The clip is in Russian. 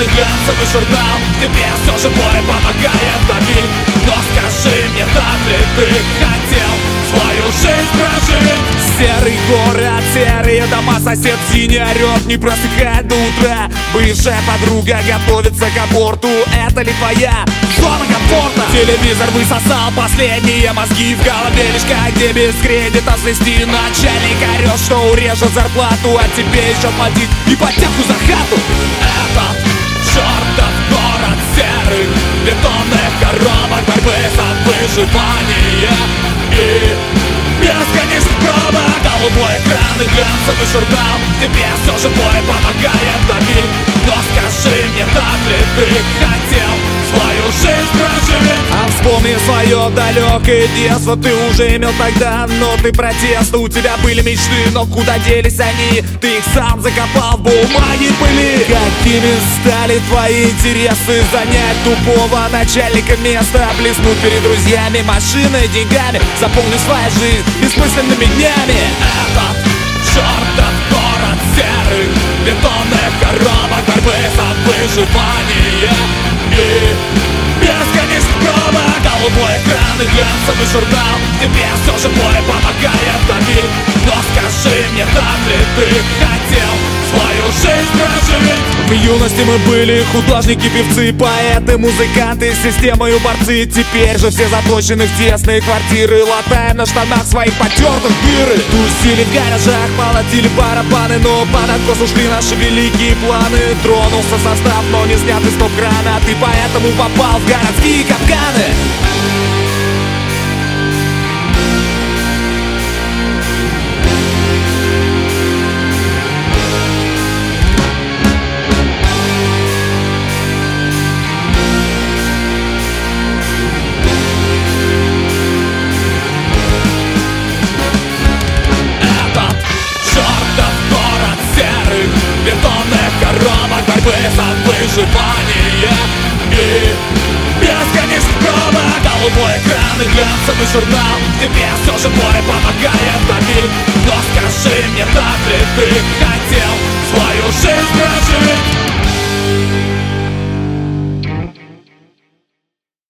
экран и глянцевый журнал тебе все же бой помогает давить. Но скажи мне, так ли ты хотел свою жизнь прожить? Серый город, серые дома, сосед синий орёт, не просыхает до утра. Бывшая подруга готовится к аборту, это ли твоя зона комфорта? Телевизор высосал последние мозги, в голове лишь как где без кредита свести. Начальник орёт, что урежет зарплату, а тебе еще платить ипотеку за хату. Этот чертов город серый, бетонных коробок, борьбы за выживание и бесконечных пробок. Голубой экран и глянцевый журнал тебе все же бой помогает давить. Но скажи мне, так ли ты хотел свою жизнь прожить? А вспомни свое далекое детство, ты уже имел тогда ноты протеста. У тебя были мечты, но куда делись они? Ты их сам закопал в бумаге пыли. Какими стали твои интересы? Занять тупого начальника место, блеснуть перед друзьями, машиной, деньгами, заполни свою жизнь бессмысленными днями. Этот чертов город серый, бетонных коробок, борьбы за выживание и бесконечных пробок. Голубой экран и глянцевый журнал тебе все же бой помогает давить. Но скажи мне, так ли ты хотел свою жизнь прожить? В юности мы были художники, певцы, поэты, музыканты, с системой борцы. Теперь же все заточены в тесные квартиры, латаем на штанах своих потертых дыры. Тусили в гаражах, молотили барабаны, но под откос ушли наши великие планы. Тронулся состав, но не снят из топ-крана, ты поэтому попал в городские капканы. Бетонных коробок, борьбы за выживание и бесконечных пробок. Голубой экран и глянцевый журнал тебе все же бой помогает давить. Но скажи мне, так ли ты хотел свою жизнь прожить?